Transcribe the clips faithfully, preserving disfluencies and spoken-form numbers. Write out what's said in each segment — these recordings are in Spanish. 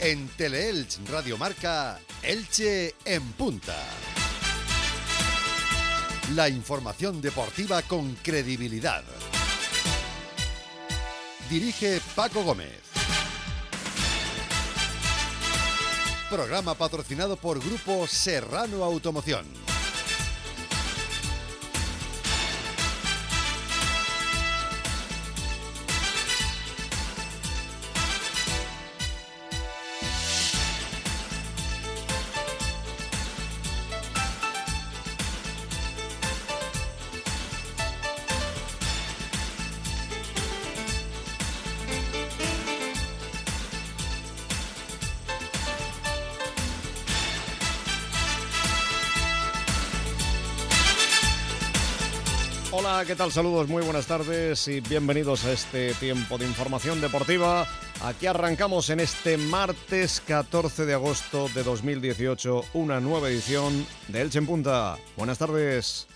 En Teleelch Radio Marca, Elche en punta. La información deportiva con credibilidad. Dirige Paco Gómez. Programa patrocinado por Grupo Serrano Automoción. Hola, ¿qué tal? Saludos, muy buenas tardes y bienvenidos a este tiempo de información deportiva. Aquí arrancamos en este martes catorce de agosto de dos mil dieciocho una nueva edición de Elche en Punta. Buenas tardes.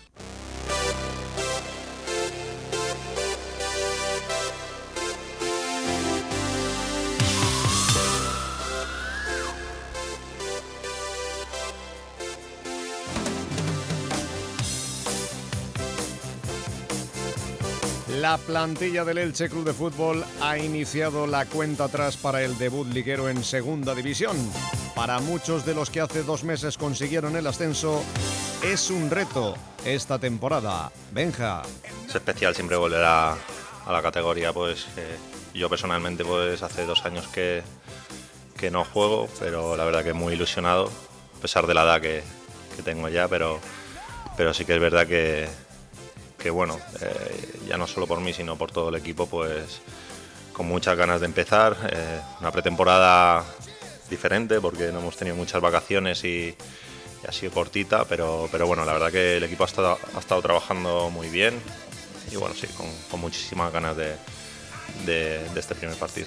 La plantilla del Elche Club de Fútbol ha iniciado la cuenta atrás para el debut liguero en Segunda División. Para muchos de los que hace dos meses consiguieron el ascenso, es un reto esta temporada. Benja. Es especial siempre volver a, a la categoría, pues eh, yo personalmente pues hace dos años que, que no juego, pero la verdad que muy ilusionado, a pesar de la edad que, que tengo ya, pero, pero sí que es verdad que que bueno, eh, ya no solo por mí, sino por todo el equipo, pues con muchas ganas de empezar, eh, una pretemporada diferente porque no hemos tenido muchas vacaciones y, y ha sido cortita, pero, pero bueno, la verdad que el equipo ha estado, ha estado trabajando muy bien y bueno, sí, con, con muchísimas ganas de, de, de este primer partido.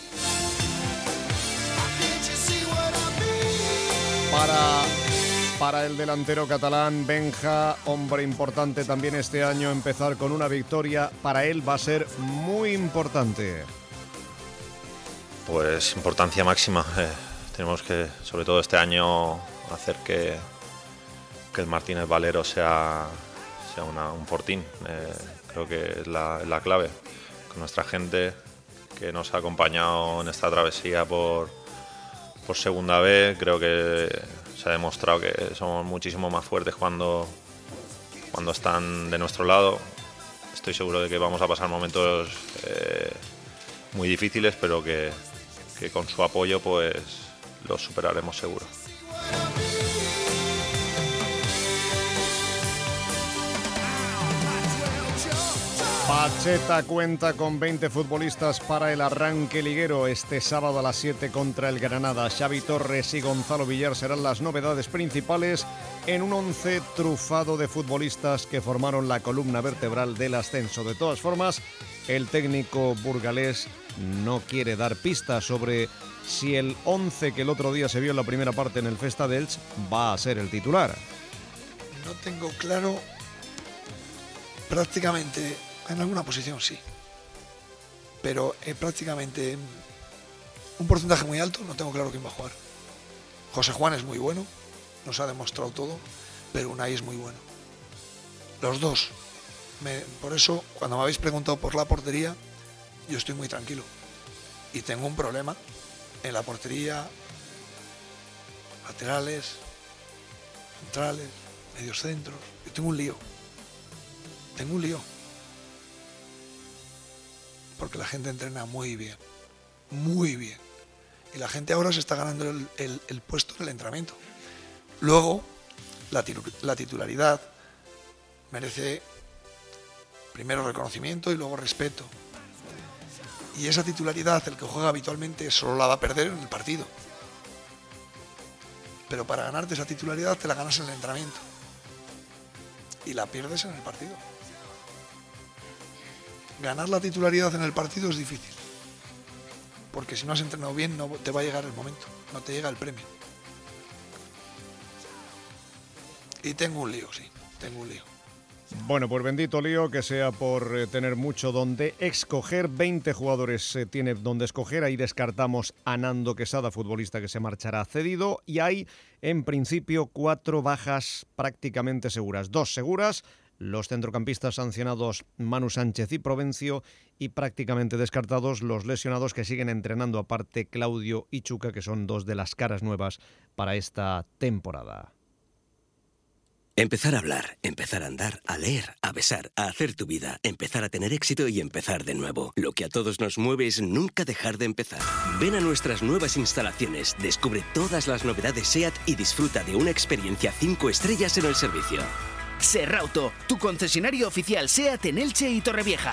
Para... Para el delantero catalán, Benja, hombre importante también este año, empezar con una victoria para él va a ser muy importante. Pues importancia máxima. Eh, tenemos que, sobre todo este año, hacer que, que el Martínez Valero sea, sea una, un fortín. Eh, creo que es la, es la clave. Con nuestra gente que nos ha acompañado en esta travesía por, por Segunda B, creo que se ha demostrado que somos muchísimo más fuertes cuando, cuando están de nuestro lado. Estoy seguro de que vamos a pasar momentos eh, muy difíciles, pero que, que con su apoyo pues los superaremos seguro. Pacheta cuenta con veinte futbolistas para el arranque liguero este sábado a las siete contra el Granada. Xavi Torres y Gonzalo Villar serán las novedades principales en un once trufado de futbolistas que formaron la columna vertebral del ascenso. De todas formas, el técnico burgalés no quiere dar pistas sobre si el once que el otro día se vio en la primera parte en el Festa de Elche va a ser el titular. No tengo claro prácticamente. En alguna posición sí, pero eh, prácticamente un porcentaje muy alto no tengo claro quién va a jugar. José Juan es muy bueno, nos ha demostrado todo, pero Unai es muy bueno. Los dos. Me, por eso, cuando me habéis preguntado por la portería, yo estoy muy tranquilo. Y tengo un problema en la portería, laterales, centrales, medios centros. Yo tengo un lío. Tengo un lío. Porque la gente entrena muy bien, muy bien. Y la gente ahora se está ganando el, el, el puesto en el entrenamiento. Luego, la, la titularidad merece primero reconocimiento y luego respeto. Y esa titularidad, el que juega habitualmente, solo la va a perder en el partido. Pero para ganarte esa titularidad te la ganas en el entrenamiento. Y la pierdes en el partido. Ganar la titularidad en el partido es difícil, porque si no has entrenado bien no te va a llegar el momento, no te llega el premio. Y tengo un lío, sí, tengo un lío. Bueno, pues bendito lío, que sea por eh, tener mucho donde escoger. veinte jugadores eh, tiene donde escoger. Ahí descartamos a Nando Quesada, futbolista que se marchará cedido. Y hay, en principio, cuatro bajas prácticamente seguras. Dos seguras, los centrocampistas sancionados Manu Sánchez y Provencio. Y prácticamente descartados los lesionados que siguen entrenando, aparte Claudio y Chuca, que son dos de las caras nuevas para esta temporada. Empezar a hablar, empezar a andar, a leer, a besar, a hacer tu vida, empezar a tener éxito y empezar de nuevo. Lo que a todos nos mueve es nunca dejar de empezar. Ven a nuestras nuevas instalaciones, descubre todas las novedades SEAT y disfruta de una experiencia cinco estrellas en el servicio. Serrauto, tu concesionario oficial SEAT en Elche y Torrevieja.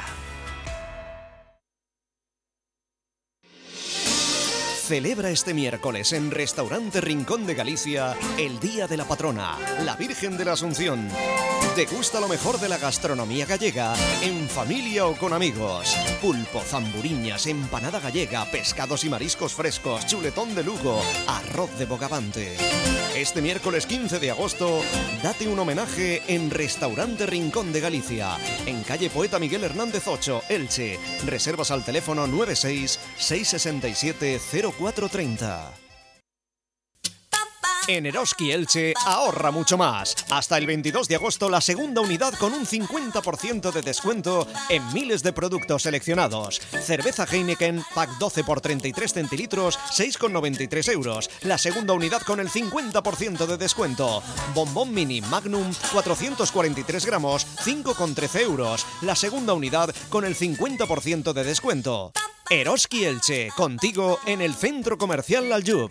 Celebra este miércoles en Restaurante Rincón de Galicia el Día de la Patrona, la Virgen de la Asunción. Degusta lo mejor de la gastronomía gallega en familia o con amigos. Pulpo, zamburiñas, empanada gallega, pescados y mariscos frescos, chuletón de Lugo, arroz de bogavante. Este miércoles quince de agosto, date un homenaje en Restaurante Rincón de Galicia, en calle Poeta Miguel Hernández ocho, Elche. Reservas al teléfono nueve seis seis seis siete cero cuatro tres cero. En Eroski Elche ahorra mucho más. Hasta el veintidós de agosto la segunda unidad con un cincuenta por ciento de descuento en miles de productos seleccionados. Cerveza Heineken, pack doce por treinta y tres centilitros, seis con noventa y tres euros. La segunda unidad con el cincuenta por ciento de descuento. Bombón Mini Magnum, cuatrocientos cuarenta y tres gramos, cinco con trece euros. La segunda unidad con el cincuenta por ciento de descuento. Eroski Elche, contigo en el Centro Comercial Aljub.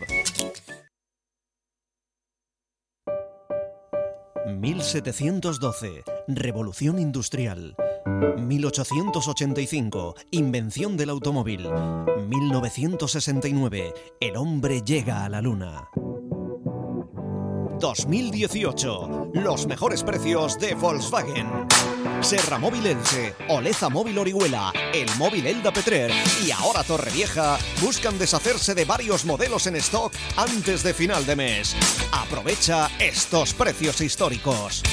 mil setecientos doce, Revolución Industrial. mil ochocientos ochenta y cinco, Invención del automóvil. mil novecientos sesenta y nueve, el hombre llega a la luna. dos mil dieciocho, los mejores precios de Volkswagen. Serra Móvil Elche, Oleza Móvil Orihuela, el móvil Elda Petrer y ahora Torrevieja buscan deshacerse de varios modelos en stock antes de final de mes. Aprovecha estos precios históricos.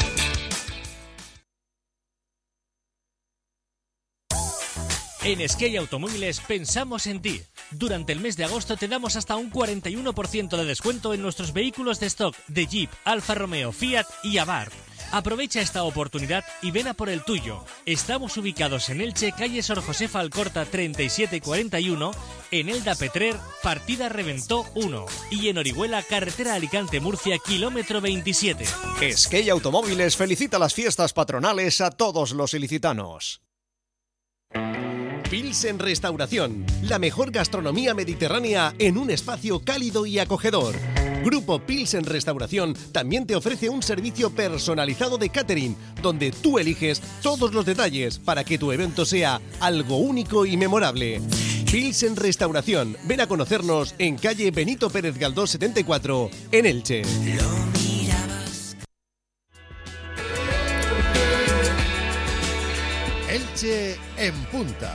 En Skey Automóviles pensamos en ti. Durante el mes de agosto te damos hasta un cuarenta y uno por ciento de descuento en nuestros vehículos de stock de Jeep, Alfa Romeo, Fiat y Abarth. Aprovecha esta oportunidad y ven a por el tuyo. Estamos ubicados en Elche, calle Sor Josefa Alcorta treinta y siete cuarenta y uno, en Elda Petrer, partida Reventó uno y en Orihuela, carretera Alicante-Murcia, kilómetro veintisiete. Skey Automóviles felicita las fiestas patronales a todos los ilicitanos. Pilsen Restauración, la mejor gastronomía mediterránea en un espacio cálido y acogedor. Grupo Pilsen Restauración también te ofrece un servicio personalizado de catering, donde tú eliges todos los detalles para que tu evento sea algo único y memorable. Pilsen Restauración, ven a conocernos en calle Benito Pérez Galdós setenta y cuatro, en Elche. Elche en punta.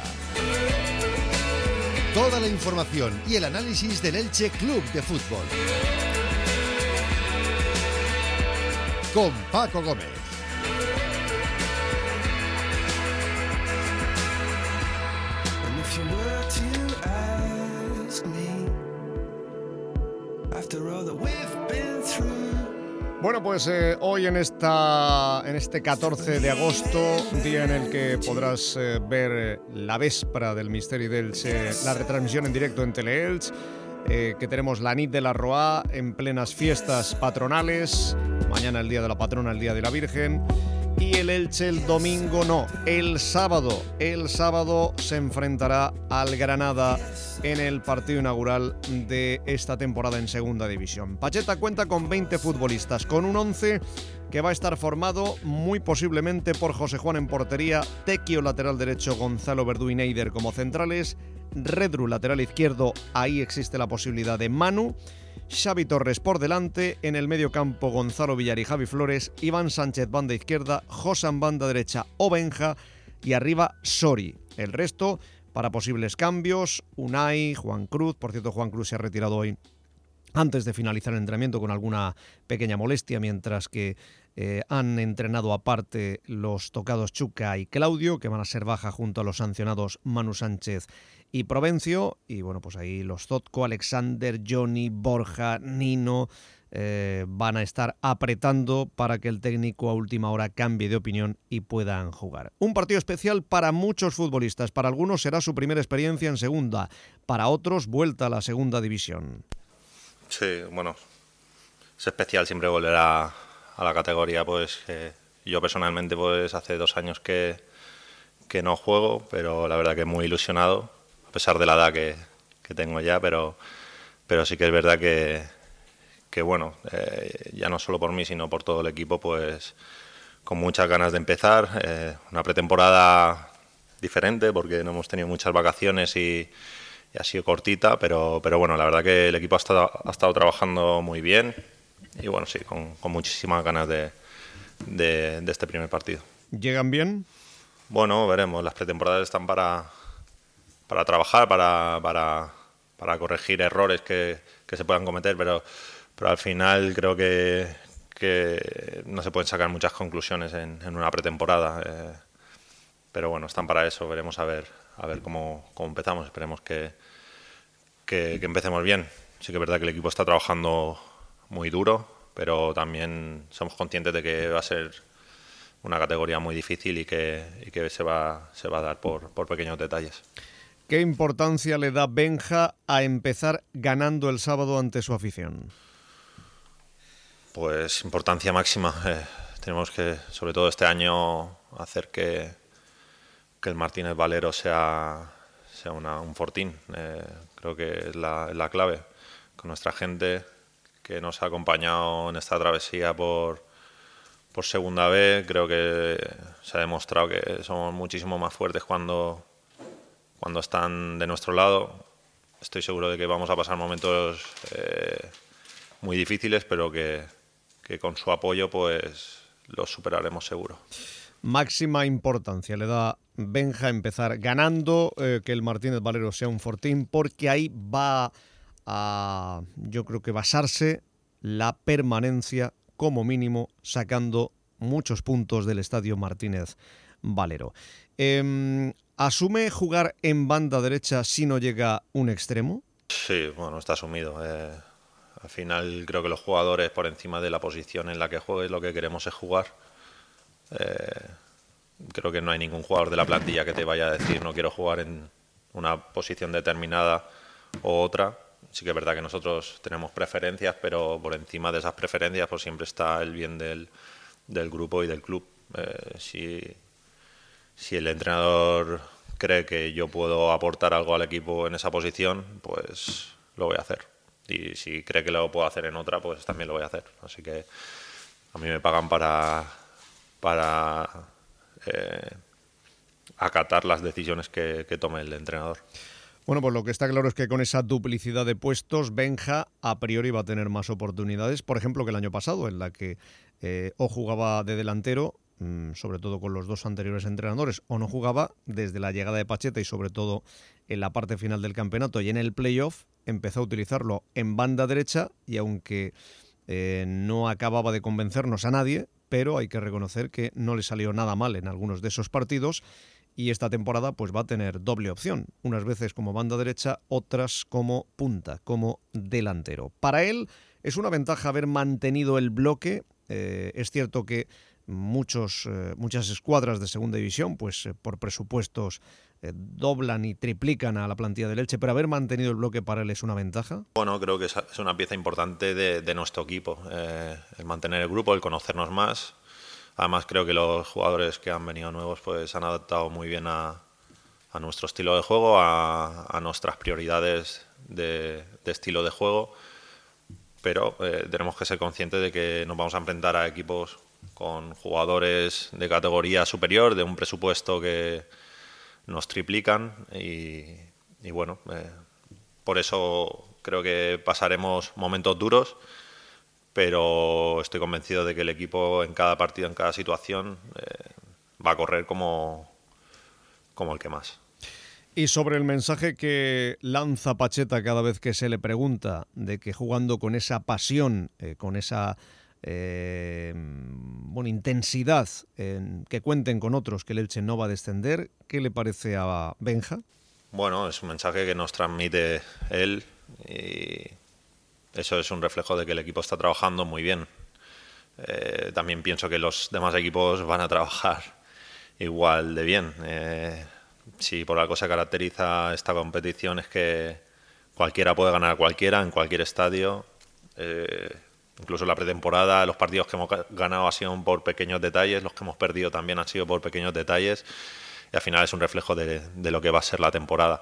Toda la información y el análisis del Elche Club de Fútbol. Con Paco Gómez. Bueno, pues eh, hoy en esta en este catorce de agosto, día en el que podrás eh, ver eh, la véspera del Misteri d'Elche, la retransmisión en directo en Teleelch, eh, que tenemos la nit de la Roa en plenas fiestas patronales, mañana el día de la patrona, el día de la Virgen, y el Elche el domingo no, el sábado, el sábado se enfrentará al Granada en el partido inaugural de esta temporada en Segunda División. Pacheta cuenta con veinte futbolistas, con un once que va a estar formado muy posiblemente por José Juan en portería, Tequio lateral derecho, Gonzalo Verdú y Neider como centrales, Redru lateral izquierdo, ahí existe la posibilidad de Manu, Xavi Torres por delante, en el medio campo Gonzalo Villar y Javi Flores, Iván Sánchez banda izquierda, Josan banda derecha o Benja y arriba Sori. El resto para posibles cambios, Unai, Juan Cruz, por cierto Juan Cruz se ha retirado hoy antes de finalizar el entrenamiento con alguna pequeña molestia, mientras que Eh, han entrenado aparte los tocados Chuca y Claudio, que van a ser baja junto a los sancionados Manu Sánchez y Provencio. Y bueno, pues ahí los Zotko, Alexander, Johnny, Borja, Nino eh, van a estar apretando para que el técnico a última hora cambie de opinión y puedan jugar. Un partido especial para muchos futbolistas. Para algunos será su primera experiencia en segunda, para otros vuelta a la segunda división. Sí, bueno, es especial siempre volver a a la categoría, pues que yo personalmente pues hace dos años que, que no juego, pero la verdad que muy ilusionado, a pesar de la edad que, que tengo ya, pero, pero sí que es verdad que, que bueno, eh, ya no solo por mí, sino por todo el equipo, pues con muchas ganas de empezar, eh, una pretemporada diferente, porque no hemos tenido muchas vacaciones y, y ha sido cortita, pero, pero bueno, la verdad que el equipo ha estado, ha estado trabajando muy bien. Y bueno, sí, con, con muchísimas ganas de, de, de este primer partido. ¿Llegan bien? Bueno, veremos. Las pretemporadas están para, para trabajar, para, para, para corregir errores que, que se puedan cometer, pero, pero al final creo que, que no se pueden sacar muchas conclusiones en, en una pretemporada. Eh, pero bueno, están para eso. Veremos a ver, a ver cómo, cómo empezamos. Esperemos que, que, que empecemos bien. Sí que es verdad que el equipo está trabajando muy duro, pero también somos conscientes de que va a ser una categoría muy difícil y que, y que se va, se va a dar por, por pequeños detalles. ¿Qué importancia le da Benja a empezar ganando el sábado ante su afición? Pues importancia máxima. Eh, tenemos que, sobre todo este año, hacer que, que el Martínez Valero sea, sea una, un fortín. Eh, creo que es la, es la clave. Con nuestra gente que nos ha acompañado en esta travesía por, por segunda vez, creo que se ha demostrado que somos muchísimo más fuertes cuando, cuando están de nuestro lado. Estoy seguro de que vamos a pasar momentos eh, muy difíciles, pero que, que con su apoyo pues los superaremos seguro. Máxima importancia le da Benja empezar ganando, eh, que el Martínez Valero sea un fortín, porque ahí va a, yo creo que basarse la permanencia, como mínimo, sacando muchos puntos del Estadio Martínez Valero. Eh, ¿Asume jugar en banda derecha si no llega un extremo? Sí, bueno, está asumido. Eh, al final creo que los jugadores, por encima de la posición en la que juegues, lo que queremos es jugar. Eh, creo que no hay ningún jugador de la plantilla que te vaya a decir no quiero jugar en una posición determinada o otra. Sí que es verdad que nosotros tenemos preferencias, pero por encima de esas preferencias pues siempre está el bien del, del grupo y del club. Eh, si, si el entrenador cree que yo puedo aportar algo al equipo en esa posición, pues lo voy a hacer. Y si cree que lo puedo hacer en otra, pues también lo voy a hacer. Así que a mí me pagan para, para eh, acatar las decisiones que, que tome el entrenador. Bueno, pues lo que está claro es que con esa duplicidad de puestos, Benja a priori va a tener más oportunidades, por ejemplo, que el año pasado, en la que eh, o jugaba de delantero, mmm, sobre todo con los dos anteriores entrenadores, o no jugaba desde la llegada de Pacheta y sobre todo en la parte final del campeonato y en el playoff empezó a utilizarlo en banda derecha y aunque eh, no acababa de convencernos a nadie, pero hay que reconocer que no le salió nada mal en algunos de esos partidos. Y esta temporada pues va a tener doble opción, unas veces como banda derecha, otras como punta, como delantero. Para él es una ventaja haber mantenido el bloque. Eh, es cierto que muchos, eh, muchas escuadras de segunda división, pues eh, por presupuestos eh, doblan y triplican a la plantilla del Elche, pero haber mantenido el bloque para él es una ventaja. Bueno, creo que es una pieza importante de, de nuestro equipo, eh, el mantener el grupo, el conocernos más. Además creo que los jugadores que han venido nuevos pues se han adaptado muy bien a, a nuestro estilo de juego, a, a nuestras prioridades de, de estilo de juego, pero eh, tenemos que ser conscientes de que nos vamos a enfrentar a equipos con jugadores de categoría superior, de un presupuesto que nos triplican y, y bueno, eh, por eso creo que pasaremos momentos duros, pero estoy convencido de que el equipo en cada partido, en cada situación, eh, va a correr como, como el que más. Y sobre el mensaje que lanza Pacheta cada vez que se le pregunta de que jugando con esa pasión, eh, con esa eh, bueno, intensidad, en que cuenten con otros, que el Elche no va a descender. ¿Qué le parece a Benja? Bueno, es un mensaje que nos transmite él y eso es un reflejo de que el equipo está trabajando muy bien. Eh, también pienso que los demás equipos van a trabajar igual de bien. Eh, si por algo se caracteriza esta competición es que cualquiera puede ganar a cualquiera en cualquier estadio. Eh, incluso en la pretemporada, los partidos que hemos ganado han sido por pequeños detalles, los que hemos perdido también han sido por pequeños detalles. Y al final es un reflejo de, de lo que va a ser la temporada.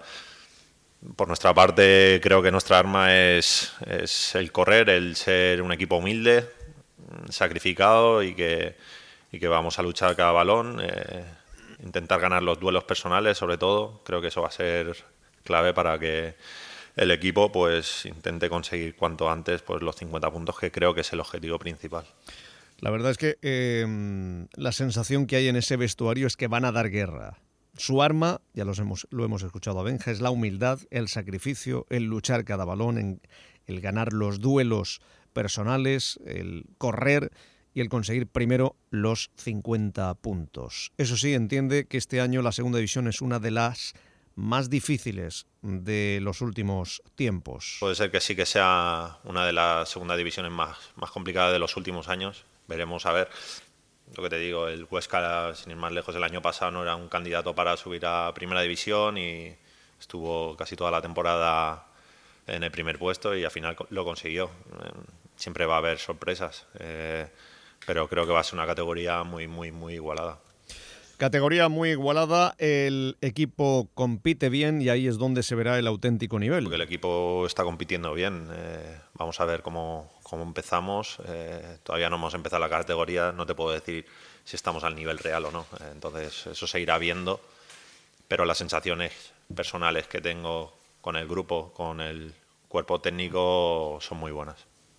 Por nuestra parte, creo que nuestra arma es, es el correr, el ser un equipo humilde, sacrificado y que, y que vamos a luchar cada balón, eh, intentar ganar los duelos personales sobre todo. Creo que eso va a ser clave para que el equipo pues intente conseguir cuanto antes pues los cincuenta puntos, que creo que es el objetivo principal. La verdad es que eh, la sensación que hay en ese vestuario es que van a dar guerra. Su arma, ya los hemos, lo hemos escuchado a Benja, es la humildad, el sacrificio, el luchar cada balón, en, el ganar los duelos personales, el correr y el conseguir primero los cincuenta puntos. Eso sí, entiende que este año la segunda división es una de las más difíciles de los últimos tiempos. Puede ser que sí que sea una de las segunda divisiones más, más complicadas de los últimos años. Veremos a ver. Lo que te digo, el Huesca, sin ir más lejos, el año pasado no era un candidato para subir a primera división y estuvo casi toda la temporada en el primer puesto y al final lo consiguió. Siempre va a haber sorpresas, eh, pero creo que va a ser una categoría muy, muy, muy igualada. Categoría muy igualada, el equipo compite bien y ahí es donde se verá el auténtico nivel. Porque el equipo está compitiendo bien. Eh, vamos a ver cómo, cómo empezamos. Eh, todavía no hemos empezado la categoría, no te puedo decir si estamos al nivel real o no. Eh, entonces eso se irá viendo, pero las sensaciones personales que tengo con el grupo, con el cuerpo técnico, son muy buenas.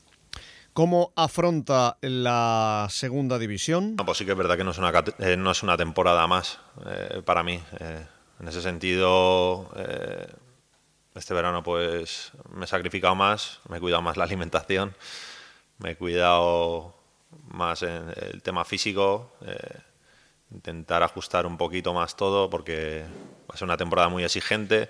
¿Cómo afronta la segunda división? No, pues sí que es verdad que no es una, eh, no es una temporada más eh, para mí. Eh, en ese sentido, eh, este verano pues me he sacrificado más, me he cuidado más la alimentación, me he cuidado más en el tema físico, eh, intentar ajustar un poquito más todo porque va a ser una temporada muy exigente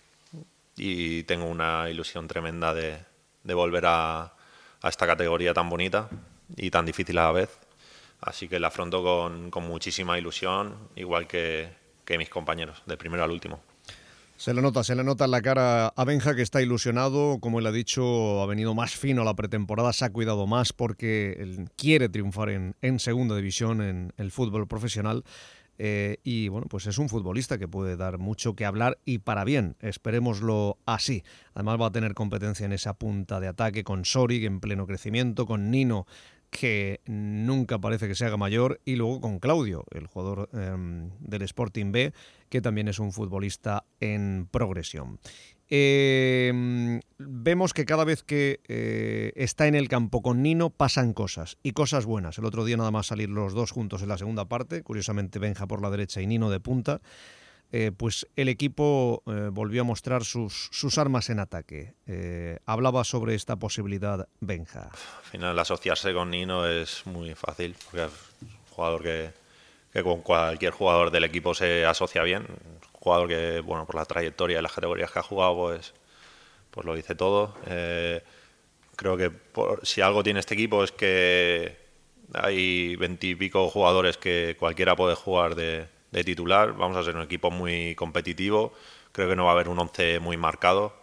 y tengo una ilusión tremenda de, de volver a a esta categoría tan bonita y tan difícil a la vez. Así que la afronto con, con muchísima ilusión, igual que, que mis compañeros, del primero al último. Se le nota, se le nota en la cara a Benja que está ilusionado, como él ha dicho, ha venido más fino a la pretemporada, se ha cuidado más porque él quiere triunfar en, en segunda división, en el fútbol profesional. Eh, y bueno, pues es un futbolista que puede dar mucho que hablar y para bien, esperémoslo así. Además va a tener competencia en esa punta de ataque con Sorig en pleno crecimiento, con Nino que nunca parece que se haga mayor y luego con Claudio, el jugador eh, del Sporting B, que también es un futbolista en progresión. Eh, vemos que cada vez que eh, está en el campo con Nino pasan cosas, y cosas buenas. El otro día nada más salir los dos juntos en la segunda parte, curiosamente Benja por la derecha y Nino de punta, eh, pues el equipo eh, volvió a mostrar sus, sus armas en ataque. Eh, hablaba sobre esta posibilidad Benja. Al final asociarse con Nino es muy fácil, porque es un jugador que, que con cualquier jugador del equipo se asocia bien. Jugador que, bueno, por la trayectoria y las categorías que ha jugado, pues, pues lo dice todo. Eh, creo que por, si algo tiene este equipo es que hay veintipico jugadores que cualquiera puede jugar de, de titular. Vamos a ser un equipo muy competitivo. Creo que no va a haber un once muy marcado.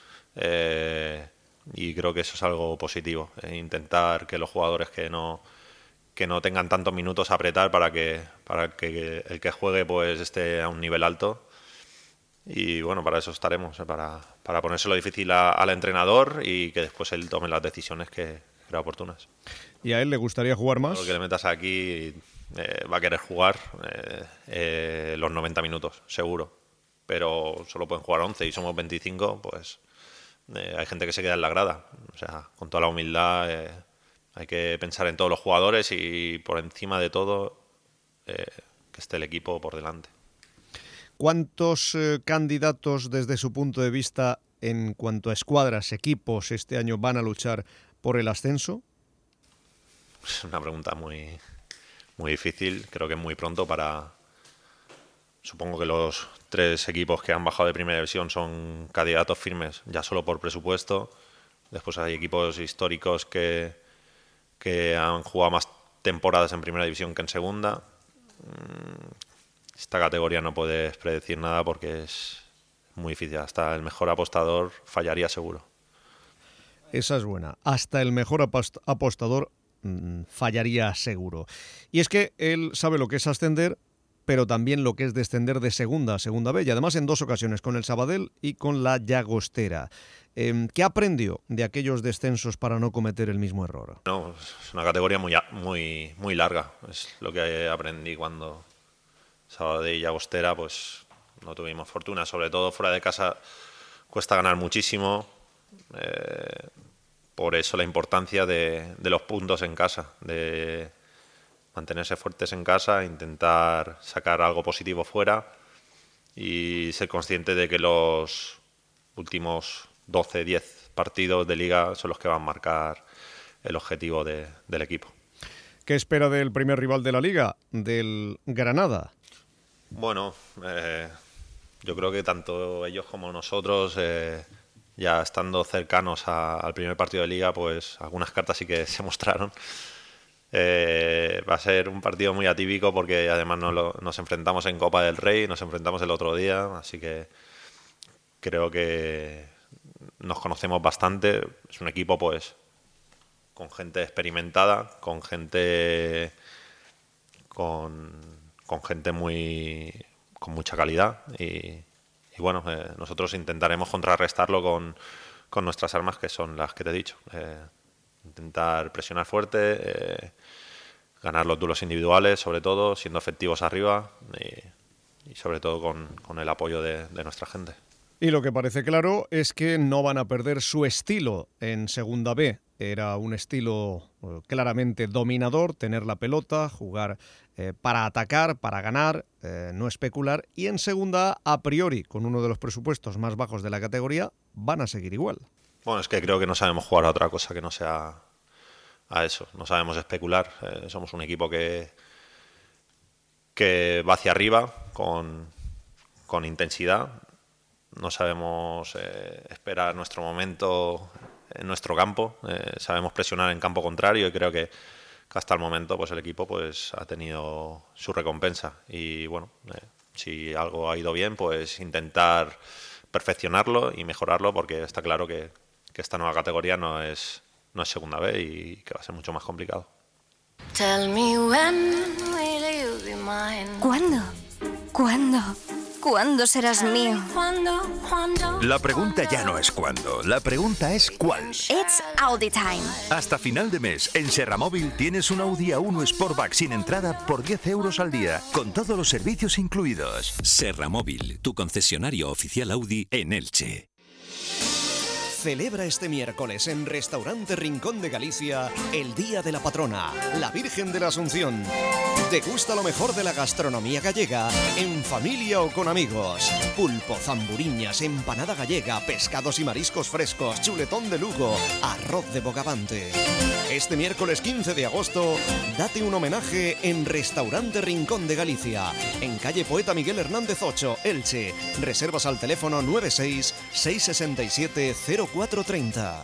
Eh, y creo que eso es algo positivo. Eh, intentar que los jugadores que no... que no tengan tantos minutos a apretar para que, para que el que juegue pues esté a un nivel alto. Y bueno, para eso estaremos, ¿eh? para, para ponérselo difícil a, al entrenador y que después él tome las decisiones que crea oportunas. ¿Y a él le gustaría jugar más? Lo que le metas aquí eh, va a querer jugar eh, eh, los noventa minutos, seguro. Pero solo pueden jugar once y somos veinticinco, pues eh, hay gente que se queda en la grada. O sea, con toda la humildad eh, hay que pensar en todos los jugadores y por encima de todo eh, que esté el equipo por delante. ¿Cuántos eh, candidatos desde su punto de vista en cuanto a escuadras, equipos, este año van a luchar por el ascenso? Es una pregunta muy, muy difícil. Creo que es muy pronto para... Supongo que los tres equipos que han bajado de primera división son candidatos firmes, ya solo por presupuesto. Después hay equipos históricos que, que han jugado más temporadas en primera división que en segunda. Esta categoría no puedes predecir nada porque es muy difícil. Hasta el mejor apostador fallaría seguro. Esa es buena. Hasta el mejor apost- apostador mmm, fallaría seguro. Y es que él sabe lo que es ascender, pero también lo que es descender de segunda a segunda B, y además en dos ocasiones, con el Sabadell y con la Llagostera. Eh, ¿Qué aprendió de aquellos descensos para no cometer el mismo error? No, es una categoría muy, muy, muy larga. Es lo que aprendí cuando Sabadell y Llagostera, pues no tuvimos fortuna. Sobre todo fuera de casa cuesta ganar muchísimo. Eh, por eso la importancia de, de los puntos en casa, de mantenerse fuertes en casa, intentar sacar algo positivo fuera y ser consciente de que los últimos doce, diez partidos de liga son los que van a marcar el objetivo de, del equipo. ¿Qué espera del primer rival de la liga, del Granada? Bueno, eh, yo creo que tanto ellos como nosotros, eh, ya estando cercanos a, al primer partido de liga, pues algunas cartas sí que se mostraron. Eh, va a ser un partido muy atípico porque además nos, lo, nos enfrentamos en Copa del Rey, nos enfrentamos el otro día, así que creo que nos conocemos bastante. Es un equipo pues con gente experimentada, con gente con, con gente muy con mucha calidad y, y bueno, eh, nosotros intentaremos contrarrestarlo con, con nuestras armas, que son las que te he dicho. Eh, intentar presionar fuerte, eh, ganar los duelos individuales, sobre todo, siendo efectivos arriba y, y sobre todo con, con el apoyo de, de nuestra gente. Y lo que parece claro es que no van a perder su estilo en segunda B. Era un estilo eh, claramente dominador, tener la pelota, jugar eh, para atacar, para ganar, eh, no especular. Y en segunda A, a priori, con uno de los presupuestos más bajos de la categoría, van a seguir igual. Bueno, es que creo que no sabemos jugar a otra cosa que no sea a eso. No sabemos especular. Eh, somos un equipo que, que va hacia arriba con, con intensidad. No sabemos eh, esperar nuestro momento en nuestro campo. Eh, sabemos presionar en campo contrario y creo que, que hasta el momento pues el equipo pues ha tenido su recompensa. Y bueno, eh, si algo ha ido bien, pues intentar perfeccionarlo y mejorarlo, porque está claro que que esta nueva categoría no es, no es segunda B y que va a ser mucho más complicado. ¿Cuándo? ¿Cuándo? ¿Cuándo serás mío? La pregunta ya no es cuándo, la pregunta es cuál. It's Audi time. Hasta final de mes, en Serramóvil tienes un Audi A uno Sportback sin entrada por diez euros al día, con todos los servicios incluidos. Serramóvil, tu concesionario oficial Audi en Elche. Celebra este miércoles en Restaurante Rincón de Galicia el Día de la Patrona, la Virgen de la Asunción. Degusta lo mejor de la gastronomía gallega en familia o con amigos. Pulpo, zamburiñas, empanada gallega, pescados y mariscos frescos, chuletón de Lugo, arroz de bogavante. Este miércoles quince de agosto, date un homenaje en Restaurante Rincón de Galicia, en calle Poeta Miguel Hernández ocho, Elche. Reservas al teléfono nueve seis seis seis siete cero cuatro tres cero.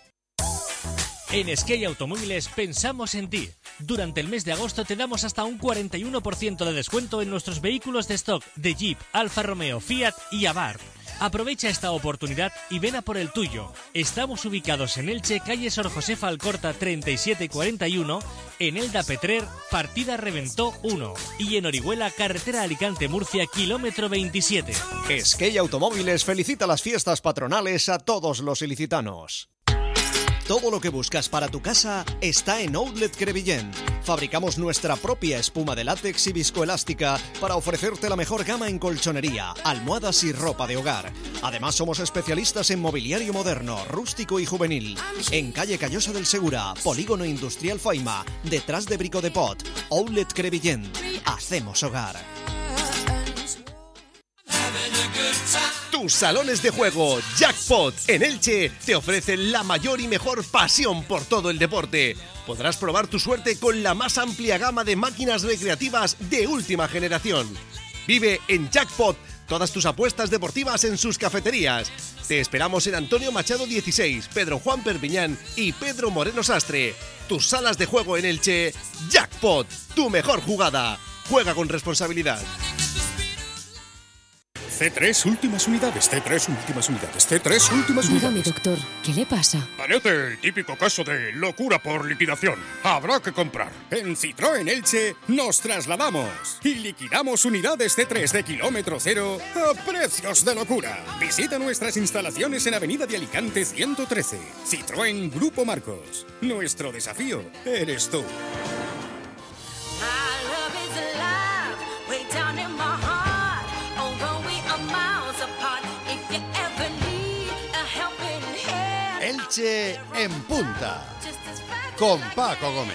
En Skey Automóviles pensamos en ti. Durante el mes de agosto te damos hasta un cuarenta y uno por ciento de descuento en nuestros vehículos de stock de Jeep, Alfa Romeo, Fiat y Abarth. Aprovecha esta oportunidad y ven a por el tuyo. Estamos ubicados en Elche, calle Sor Josefa Alcorta treinta y siete cuarenta y uno, en Elda Petrer, partida Reventó uno y en Orihuela, carretera Alicante-Murcia, kilómetro veintisiete. Skey Automóviles felicita las fiestas patronales a todos los ilicitanos. Todo lo que buscas para tu casa está en Outlet Crevillent. Fabricamos nuestra propia espuma de látex y viscoelástica para ofrecerte la mejor gama en colchonería, almohadas y ropa de hogar. Además, somos especialistas en mobiliario moderno, rústico y juvenil. En calle Callosa del Segura, Polígono Industrial Faima, detrás de Brico de Pot. Outlet Crevillent. Hacemos hogar. Tu Tus salones de juego Jackpot en Elche te ofrecen la mayor y mejor pasión por todo el deporte. Podrás probar tu suerte con la más amplia gama de máquinas recreativas de última generación. Vive en Jackpot todas tus apuestas deportivas en sus cafeterías. Te esperamos en Antonio Machado dieciséis, Pedro Juan Perpiñán y Pedro Moreno Sastre. Tus salas de juego en Elche, Jackpot, tu mejor jugada. Juega con responsabilidad. C tres últimas unidades, C tres últimas unidades, C tres últimas Dígame, unidades. doctor, ¿qué le pasa? Parece el típico caso de locura por liquidación. Habrá que comprar. En Citroën Elche nos trasladamos y liquidamos unidades C tres de kilómetro cero a precios de locura. Visita nuestras instalaciones en Avenida de Alicante ciento trece. Citroën Grupo Marcos. Nuestro desafío eres tú. Elche en punta, con Paco Gómez.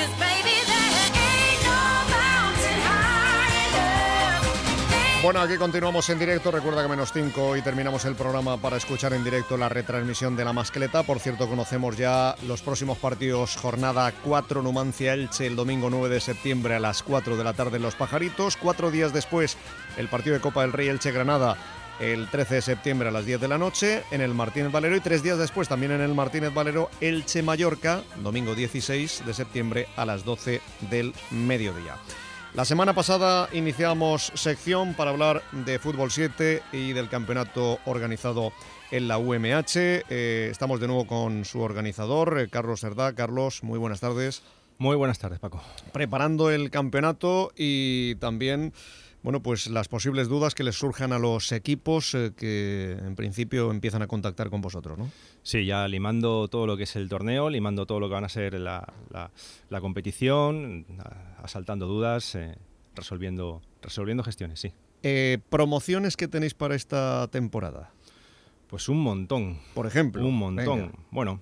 Bueno, aquí continuamos en directo. Recuerda que menos cinco y terminamos el programa para escuchar en directo la retransmisión de la Mascleta. Por cierto, conocemos ya los próximos partidos. Jornada cuatro, Numancia-Elche, el domingo nueve de septiembre a las cuatro de la tarde en Los Pajaritos. Cuatro días después, el partido de Copa del Rey Elche-Granada, el trece de septiembre a las diez de la noche en el Martínez Valero, y tres días después también en el Martínez Valero Elche-Mallorca, domingo dieciséis de septiembre a las doce del mediodía. La semana pasada iniciamos sección para hablar de Fútbol siete y del campeonato organizado en la U M H. Eh, estamos de nuevo con su organizador, eh, Carlos Cerdá. Carlos, muy buenas tardes. Muy buenas tardes, Paco. Preparando el campeonato y también, bueno, pues las posibles dudas que les surjan a los equipos eh, que en principio empiezan a contactar con vosotros, ¿no? Sí, ya limando todo lo que es el torneo, limando todo lo que van a ser la, la, la competición, asaltando dudas, eh, resolviendo, resolviendo gestiones, sí. Eh, ¿Promociones que tenéis para esta temporada? Pues un montón. Por ejemplo. Un montón. Venga. Bueno,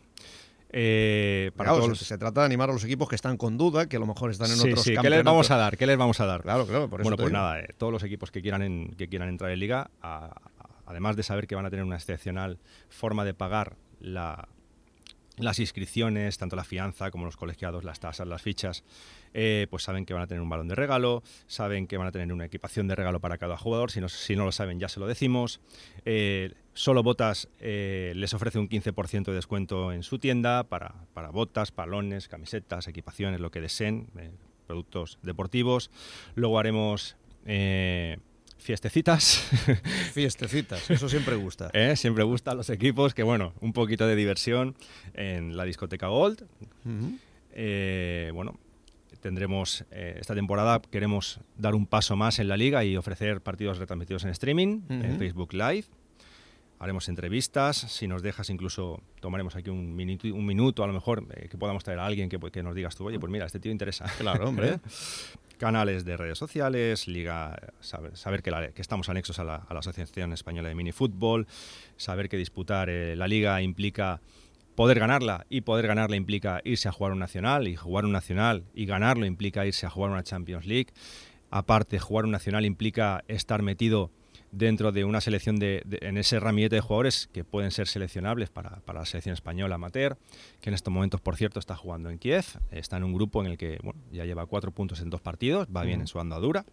Eh, para claro, todos se, se trata de animar a los equipos que están con duda, que a lo mejor están en sí, otros sí, campeonatos. ¿qué les vamos a dar? ¿Qué les vamos a dar? Claro, claro, por eso Bueno, te pues digo. nada, eh, todos los equipos que quieran en, que quieran entrar en Liga, a, a, además de saber que van a tener una excepcional forma de pagar la, las inscripciones, tanto la fianza como los colegiados, las tasas, las fichas, eh, pues saben que van a tener un balón de regalo, saben que van a tener una equipación de regalo para cada jugador, si no, si no lo saben ya se lo decimos. Eh, Solo Botas eh, les ofrece un quince por ciento de descuento en su tienda para, para botas, palones, camisetas, equipaciones, lo que deseen, eh, productos deportivos. Luego haremos eh, fiestecitas. Fiestecitas, eso siempre gusta. eh, siempre gusta a los equipos, que bueno, un poquito de diversión en la discoteca Gold. Uh-huh. eh, bueno, tendremos eh, esta temporada, queremos dar un paso más en la liga y ofrecer partidos retransmitidos en streaming, Uh-huh. en Facebook Live. Haremos entrevistas, si nos dejas incluso tomaremos aquí un minuto, un minuto a lo mejor, eh, que podamos traer a alguien que, que nos digas tú, oye, pues mira, este tío interesa. Claro, hombre. Canales de redes sociales, liga, saber, saber que, la, que estamos anexos a la, a la Asociación Española de Minifútbol, saber que disputar eh, la liga implica poder ganarla, y poder ganarla implica irse a jugar un nacional, y jugar un nacional y ganarlo implica irse a jugar una Champions League. Aparte, jugar un nacional implica estar metido dentro de una selección de, de, en ese ramillete de jugadores que pueden ser seleccionables para, para la selección española amateur, que en estos momentos, por cierto, está jugando en Kiev, está en un grupo en el que bueno, ya lleva cuatro puntos en dos partidos, va bien en su andadura.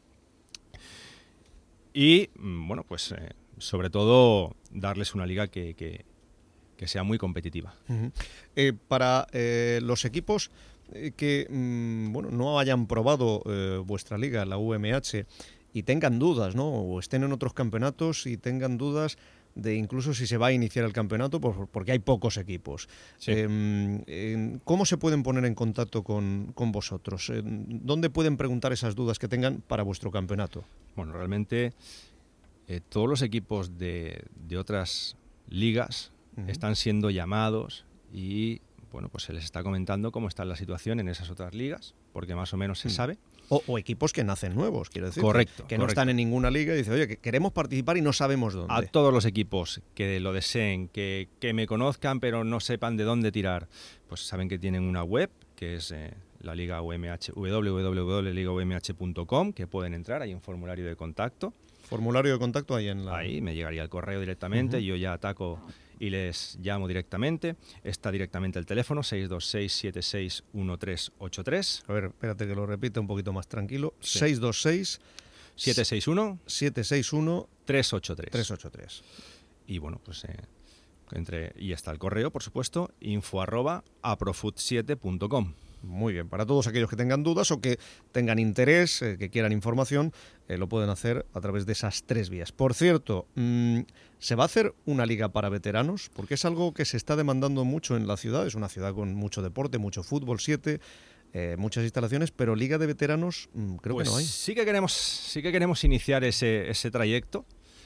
Y, bueno, pues eh, sobre todo darles una liga que, que, que sea muy competitiva. Uh-huh. Eh, para eh, los equipos eh, que mmm, bueno, no hayan probado eh, vuestra liga, la U M H, y tengan dudas, ¿no? O estén en otros campeonatos y tengan dudas de incluso si se va a iniciar el campeonato, por, porque hay pocos equipos. Sí. Eh, eh, ¿Cómo se pueden poner en contacto con, con vosotros? Eh, ¿Dónde pueden preguntar esas dudas que tengan para vuestro campeonato? Bueno, realmente eh, todos los equipos de, de otras ligas uh-huh. están siendo llamados y bueno, pues se les está comentando cómo está la situación en esas otras ligas, porque más o menos se uh-huh. sabe. O, o equipos que nacen nuevos, quiero decir. Correcto. Que, que correcto. no están en ninguna liga y dicen, oye, que queremos participar y no sabemos dónde. A todos los equipos que lo deseen, que, que me conozcan pero no sepan de dónde tirar, pues saben que tienen una web, que es eh, la Liga U M H, w w w punto liga u m h punto com, que pueden entrar, hay un formulario de contacto. Formulario de contacto ahí en la... Ahí me llegaría el correo directamente, uh-huh. Yo ya ataco y les llamo directamente. Está directamente el teléfono, seis dos seis, siete seis uno tres ocho tres. A ver, espérate que lo repita un poquito más tranquilo. Sí. seis dos seis, siete seis uno, siete seis uno, tres ocho tres. tres ocho tres. Y bueno, pues eh, entre y está el correo, por supuesto, info arroba aprofood siete punto com. Muy bien, para todos aquellos que tengan dudas o que tengan interés, eh, que quieran información, eh, lo pueden hacer a través de esas tres vías. Por cierto, mmm, ¿se va a hacer una liga para veteranos? Porque es algo que se está demandando mucho en la ciudad. Es una ciudad con mucho deporte, mucho fútbol siete, eh, muchas instalaciones, pero liga de veteranos mmm, creo pues que no hay. Sí que queremos, sí que queremos iniciar ese, ese trayecto,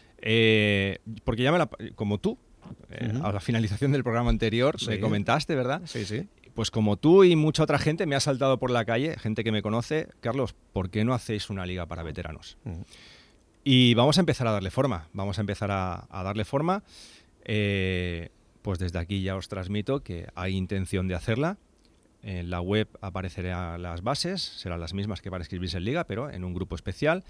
eh, porque ya me la, como tú, eh, uh-huh. a la finalización del programa anterior, sí. me comentaste, ¿verdad? Sí, sí. Pues como tú y mucha otra gente me ha saltado por la calle, gente que me conoce, Carlos, ¿por qué no hacéis una liga para veteranos? Uh-huh. Y vamos a empezar a darle forma, vamos a empezar a, a darle forma. Eh, pues desde aquí ya os transmito que hay intención de hacerla. En la web aparecerán las bases, serán las mismas que para inscribirse en liga, pero en un grupo especial.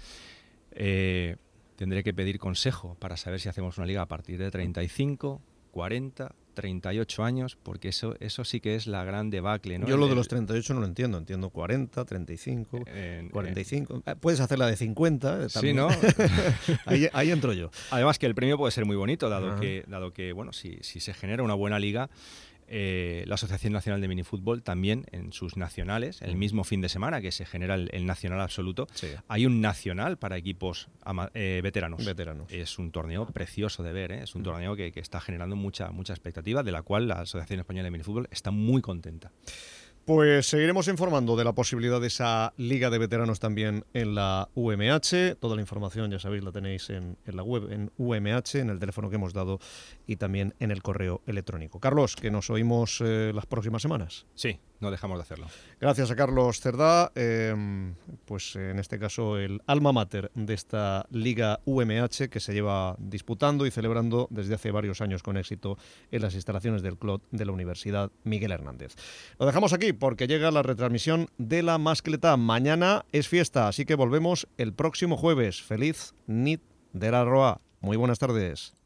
Eh, tendré que pedir consejo para saber si hacemos una liga a partir de treinta y cinco, cuarenta, treinta y ocho años, porque eso eso sí que es la gran debacle, ¿no? Yo lo el, de los treinta y ocho no lo entiendo, entiendo cuarenta, treinta y cinco, en, cuarenta y cinco. En, Puedes hacer la de cincuenta. Sí, ¿no? ahí, ahí entro yo. Además que el premio puede ser muy bonito, dado, que, dado que, bueno, si, si se genera una buena liga, eh, la Asociación Nacional de Minifútbol también en sus nacionales, el mismo fin de semana que se genera el, el nacional absoluto, sí. hay un nacional para equipos ama, eh, veteranos. veteranos. Es un torneo precioso de ver, ¿eh? Es un mm. torneo que, que está generando mucha, mucha expectativa, de la cual la Asociación Española de Minifútbol está muy contenta. Pues seguiremos informando de la posibilidad de esa Liga de Veteranos también en la U M H. Toda la información, ya sabéis, la tenéis en, en la web, en U M H, en el teléfono que hemos dado y también en el correo electrónico. Carlos, que nos oímos eh, las próximas semanas. Sí, no dejamos de hacerlo. Gracias a Carlos Cerdá, eh, pues en este caso el alma mater de esta Liga U M H que se lleva disputando y celebrando desde hace varios años con éxito en las instalaciones del Clot de la Universidad Miguel Hernández. Lo dejamos aquí porque llega la retransmisión de la Mascleta. Mañana es fiesta, así que volvemos el próximo jueves. Feliz nit de la Roa. Muy buenas tardes.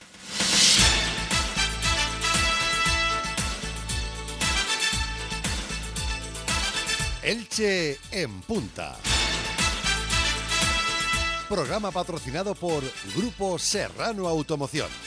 Elche en punta. Programa patrocinado por Grupo Serrano Automoción.